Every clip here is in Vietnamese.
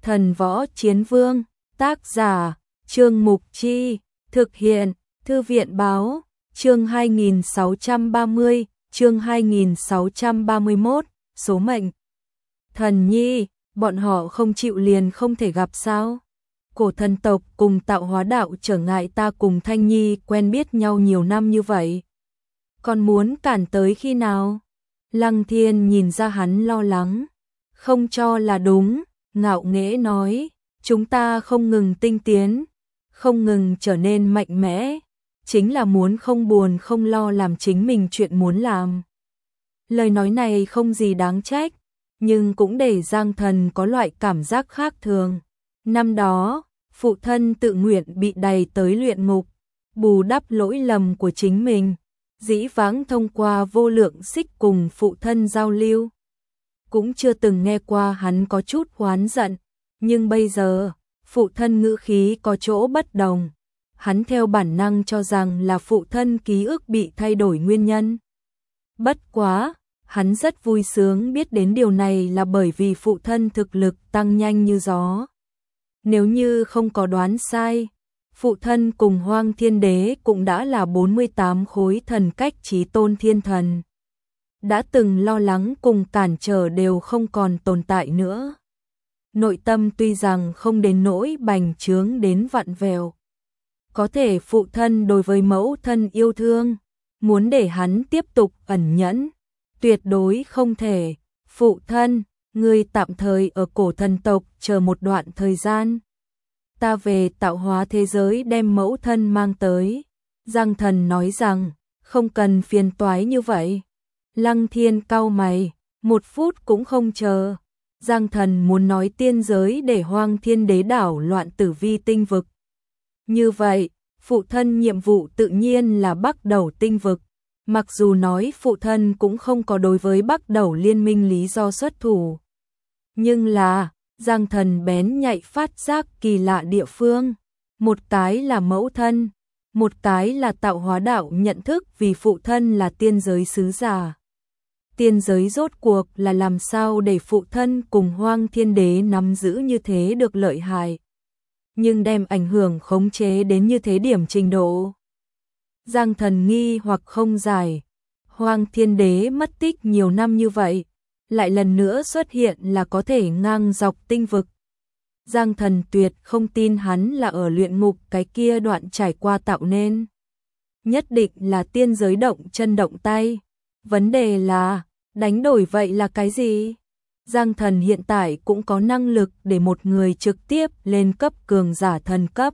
Thần Võ Chiến Vương, tác giả, Trương Mục Chi, thực hiện, Thư viện Báo, chương 2630, chương 2631, số mệnh. Thần Nhi, bọn họ không chịu liền không thể gặp sao? Cổ thần tộc cùng Tạo Hóa đạo trở ngại ta cùng Thanh Nhi quen biết nhau nhiều năm như vậy. Còn muốn cản tới khi nào? Lăng Thiên nhìn ra hắn lo lắng, không cho là đúng, ngạo nghễ nói, chúng ta không ngừng tinh tiến, không ngừng trở nên mạnh mẽ, chính là muốn không buồn không lo làm chính mình chuyện muốn làm. Lời nói này không gì đáng trách, nhưng cũng để Giang Thần có loại cảm giác khác thường. Năm đó, phụ thân tự nguyện bị đày tới luyện ngục, bù đắp lỗi lầm của chính mình, dĩ vãng thông qua vô lượng xích cùng phụ thân giao lưu. Cũng chưa từng nghe qua hắn có chút oán giận, nhưng bây giờ, phụ thân ngữ khí có chỗ bất đồng. Hắn theo bản năng cho rằng là phụ thân ký ức bị thay đổi nguyên nhân. Bất quá, hắn rất vui sướng biết đến điều này là bởi vì phụ thân thực lực tăng nhanh như gió. Nếu như không có đoán sai, phụ thân cùng Hoang Thiên Đế cũng đã là 48 khối thần cách chí tôn thiên thần. Đã từng lo lắng cùng cản trở đều không còn tồn tại nữa. Nội tâm tuy rằng không đến nỗi bành trướng đến vặn vẹo. Có thể phụ thân đối với mẫu thân yêu thương, muốn để hắn tiếp tục ẩn nhẫn, tuyệt đối không thể. Phụ thân, ngươi tạm thời ở cổ thần tộc chờ một đoạn thời gian. Ta về tạo hóa thế giới đem mẫu thân mang tới. Giang Thần nói rằng, không cần phiền toái như vậy. Lăng Thiên cau mày, một phút cũng không chờ. Giang Thần muốn nói tiên giới để Hoang Thiên Đế đảo loạn tử vi tinh vực. Như vậy, phụ thân nhiệm vụ tự nhiên là Bắc Đầu tinh vực. Mặc dù nói phụ thân cũng không có đối với Bắc Đầu liên minh lý do xuất thủ. Nhưng là, Giang Thần bén nhạy phát giác kỳ lạ địa phương. Một cái là mẫu thân, một cái là Tạo Hóa đạo nhận thức vì phụ thân là tiên giới sứ giả. Tiên giới rốt cuộc là làm sao để phụ thân cùng Hoang Thiên Đế nắm giữ như thế được lợi hại. Nhưng đem ảnh hưởng khống chế đến như thế điểm trình độ. Giang Thần nghi hoặc không giải. Hoang Thiên Đế mất tích nhiều năm như vậy, lại lần nữa xuất hiện là có thể ngang dọc tinh vực. Giang Thần tuyệt không tin hắn là ở luyện ngục cái kia đoạn trải qua tạo nên. Nhất định là tiên giới động chân động tay. Vấn đề là, đánh đổi vậy là cái gì? Giang Thần hiện tại cũng có năng lực để một người trực tiếp lên cấp cường giả thần cấp.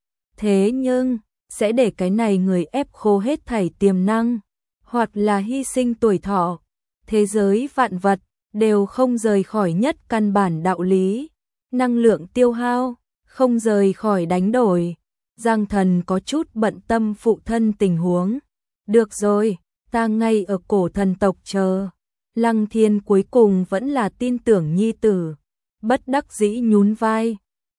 Thế nhưng, sẽ để cái này người ép khô hết thảy tiềm năng, hoặc là hy sinh tuổi thọ. Thế giới vạn vật đều không rời khỏi nhất căn bản đạo lý. Năng lượng tiêu hao, không rời khỏi đánh đổi. Giang Thần có chút bận tâm phụ thân tình huống. Được rồi, ta ngay ở cổ thần tộc chờ. Lăng Thiên cuối cùng vẫn là tin tưởng nhi tử. Bất đắc dĩ nhún vai.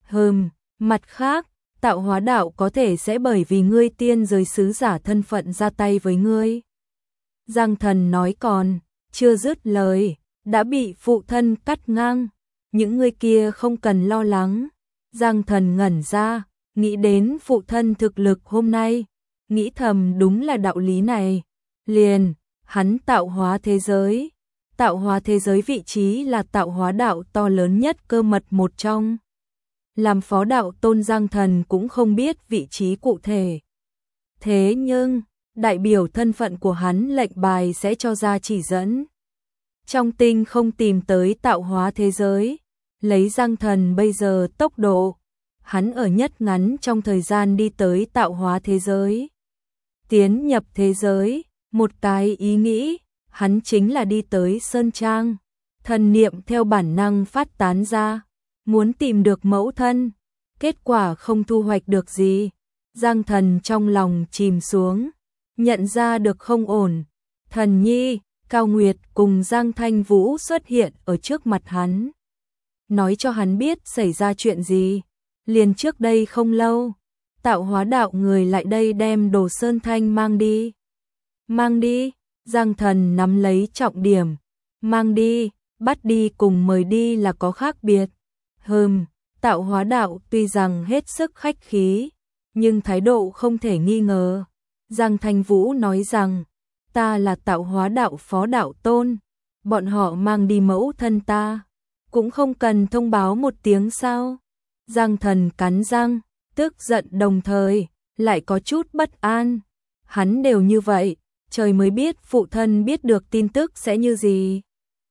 Mặt khác, Tạo Hóa đạo có thể sẽ bởi vì ngươi tiên giới sứ giả thân phận ra tay với ngươi. Giang Thần nói còn, chưa dứt lời, đã bị phụ thân cắt ngang. Những người kia không cần lo lắng. Giang Thần ngẩn ra, nghĩ đến phụ thân thực lực hôm nay. Nghĩ thầm đúng là đạo lý này. Liền, hắn tạo hóa thế giới. Tạo hóa thế giới vị trí là Tạo Hóa đạo to lớn nhất cơ mật một trong. Làm phó đạo tôn Giang Thần cũng không biết vị trí cụ thể. Thế nhưng, đại biểu thân phận của hắn lệnh bài sẽ cho ra chỉ dẫn. Trong tinh không tìm tới tạo hóa thế giới, lấy Giang Thần bây giờ tốc độ, hắn ở nhất ngắn trong thời gian đi tới tạo hóa thế giới. Tiến nhập thế giới, một cái ý nghĩ, hắn chính là đi tới Sơn Trang. Thần niệm theo bản năng phát tán ra, muốn tìm được mẫu thân, kết quả không thu hoạch được gì. Giang Thần trong lòng chìm xuống, nhận ra được không ổn. Thần Nhi, Cao Nguyệt cùng Giang Thanh Vũ xuất hiện ở trước mặt hắn. Nói cho hắn biết xảy ra chuyện gì. Liền trước đây không lâu, Tạo Hóa đạo người lại đây đem Đồ Sơn Thanh mang đi. Mang đi, Giang Thần nắm lấy trọng điểm. Mang đi, bắt đi cùng mời đi là có khác biệt. Tạo hóa đạo tuy rằng hết sức khách khí, nhưng thái độ không thể nghi ngờ. Giang Thanh Vũ nói rằng, ta là tạo hóa đạo phó đạo tôn, bọn họ mang đi mẫu thân ta, cũng không cần thông báo một tiếng sao? Giang Thần cắn răng, tức giận đồng thời, lại có chút bất an. Hắn đều như vậy, trời mới biết phụ thân biết được tin tức sẽ như gì.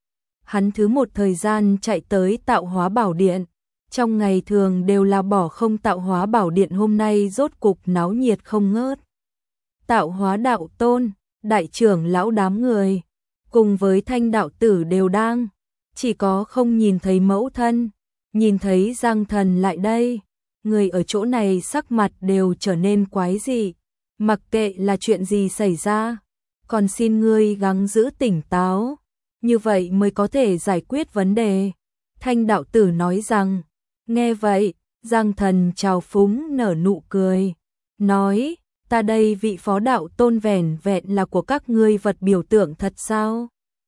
Hắn thứ một thời gian chạy tới tạo hóa bảo điện, trong ngày thường đều là bỏ không tạo hóa bảo điện hôm nay rốt cục náo nhiệt không ngớt. Tạo hóa đạo tôn, đại trưởng lão đám người, cùng với Thanh đạo tử đều đang, chỉ có không nhìn thấy mẫu thân, nhìn thấy Giang Thần lại đây, người ở chỗ này sắc mặt đều trở nên quái dị, mặc kệ là chuyện gì xảy ra, còn xin ngươi gắng giữ tỉnh táo, như vậy mới có thể giải quyết vấn đề. Thanh đạo tử nói rằng, nghe vậy, Giang Thần trào phúng nở nụ cười, nói, ta đây vị phó đạo tôn vẻn vẹn là của các ngươi vật biểu tượng thật sao?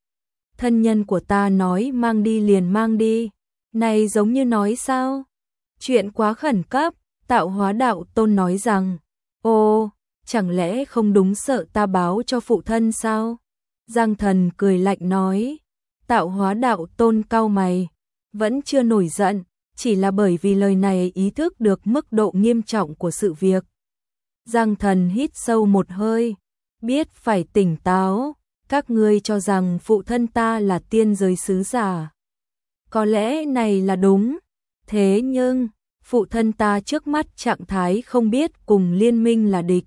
Thân nhân của ta nói mang đi liền mang đi, này giống như nói sao? Chuyện quá khẩn cấp, tạo hóa đạo tôn nói rằng, ô, chẳng lẽ không đúng sợ ta báo cho phụ thân sao? Giang Thần cười lạnh nói, tạo hóa đạo tôn cau mày, vẫn chưa nổi giận, chỉ là bởi vì lời này ý thức được mức độ nghiêm trọng của sự việc. Giang Thần hít sâu một hơi, biết phải tỉnh táo, các ngươi cho rằng phụ thân ta là tiên giới sứ giả. Có lẽ này là đúng, thế nhưng, phụ thân ta trước mắt trạng thái không biết cùng liên minh là địch.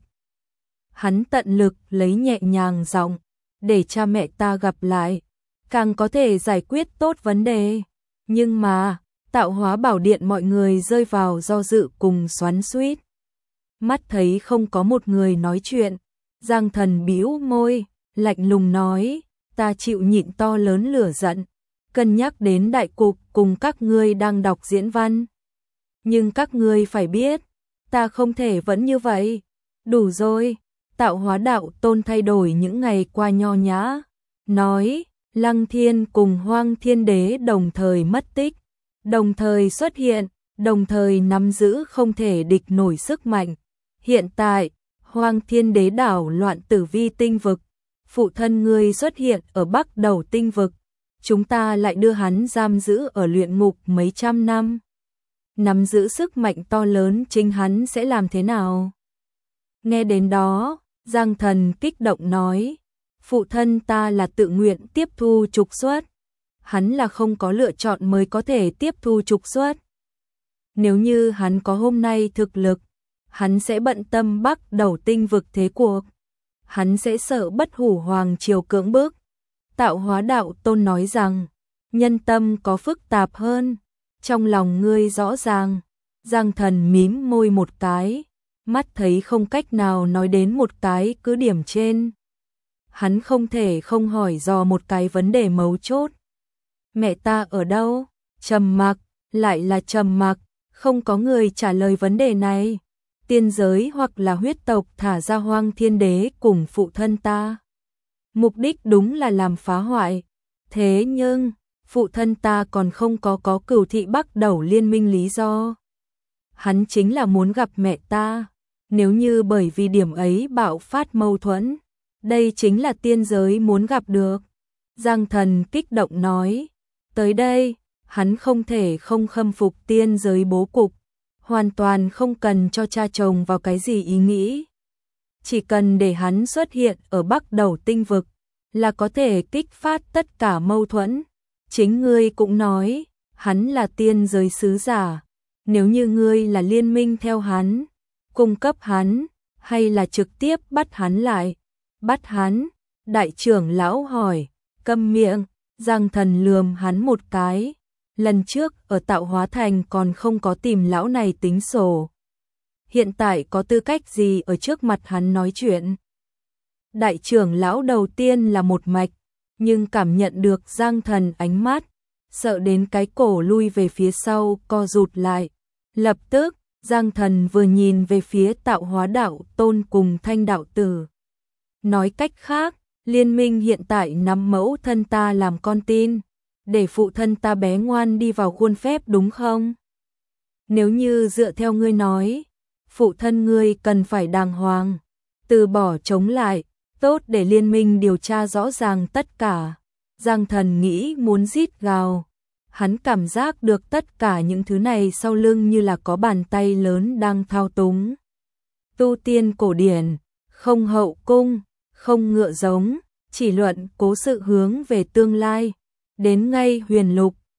Hắn tận lực lấy nhẹ nhàng giọng, để cha mẹ ta gặp lại, càng có thể giải quyết tốt vấn đề. Nhưng mà, tạo hóa bảo điện mọi người rơi vào do dự cùng xoắn xuýt. Mắt thấy không có một người nói chuyện, Giang Thần bĩu môi, lạnh lùng nói, ta chịu nhịn to lớn lửa giận, cân nhắc đến đại cục cùng các ngươi đang đọc diễn văn. Nhưng các ngươi phải biết, ta không thể vẫn như vậy. Đủ rồi, tạo hóa đạo tôn thay đổi những ngày qua nho nhã, nói, Lăng Thiên cùng Hoang Thiên Đế đồng thời mất tích, đồng thời xuất hiện, đồng thời nắm giữ không thể địch nổi sức mạnh. Hiện tại, Hoang Thiên Đế đảo loạn Tử Vi tinh vực, phụ thân ngươi xuất hiện ở Bắc Đầu tinh vực, chúng ta lại đưa hắn giam giữ ở luyện ngục mấy trăm năm. Nắm giữ sức mạnh to lớn chính hắn sẽ làm thế nào? Nghe đến đó, Giang Thần kích động nói, phụ thân ta là tự nguyện tiếp thu trục xuất, hắn là không có lựa chọn mới có thể tiếp thu trục xuất. Nếu như hắn có hôm nay thực lực, hắn sẽ bận tâm Bắc Đầu tinh vực thế cuộc, hắn sẽ sợ bất hủ hoàng triều cưỡng bức. Tạo hóa đạo tôn nói rằng, nhân tâm có phức tạp hơn, trong lòng ngươi rõ ràng. Giang Thần mím môi một cái, mắt thấy không cách nào nói đến một cái cứ điểm trên. Hắn không thể không hỏi dò một cái vấn đề mấu chốt. Mẹ ta ở đâu? Trầm mặc, lại là trầm mặc, không có người trả lời vấn đề này. Tiên giới hoặc là huyết tộc thả ra Hoang Thiên Đế cùng phụ thân ta. Mục đích đúng là làm phá hoại. Thế nhưng, phụ thân ta còn không có cửu thị Bắc Đầu liên minh lý do. Hắn chính là muốn gặp mẹ ta. Nếu như bởi vì điểm ấy bạo phát mâu thuẫn, đây chính là tiên giới muốn gặp được. Giang Thần kích động nói, tới đây, hắn không thể không khâm phục tiên giới bố cục, hoàn toàn không cần cho cha chồng vào cái gì ý nghĩ. Chỉ cần để hắn xuất hiện ở Bắc Đầu tinh vực, là có thể kích phát tất cả mâu thuẫn. Chính ngươi cũng nói, hắn là tiên giới sứ giả, nếu như ngươi là liên minh theo hắn, cung cấp hắn, hay là trực tiếp bắt hắn lại. Bắt hắn, đại trưởng lão hỏi, câm miệng. Giang Thần lườm hắn một cái, lần trước ở Tạo Hóa Thành còn không có tìm lão này tính sổ. Hiện tại có tư cách gì ở trước mặt hắn nói chuyện? Đại trưởng lão đầu tiên là một mạch, nhưng cảm nhận được Giang Thần ánh mắt, sợ đến cái cổ lui về phía sau co rụt lại. Lập tức, Giang Thần vừa nhìn về phía Tạo Hóa đạo tôn cùng Thanh đạo tử. Nói cách khác, liên minh hiện tại nắm mẫu thân ta làm con tin, để phụ thân ta bé ngoan đi vào khuôn phép đúng không? Nếu như dựa theo ngươi nói, phụ thân ngươi cần phải đàng hoàng, từ bỏ chống lại, tốt để liên minh điều tra rõ ràng tất cả. Giang Thần nghĩ muốn rít gào. Hắn cảm giác được tất cả những thứ này sau lưng như là có bàn tay lớn đang thao túng. Tu tiên cổ điển, không hậu cung, không ngựa giống, chỉ luận cố sự hướng về tương lai. Đến ngay huyền lục,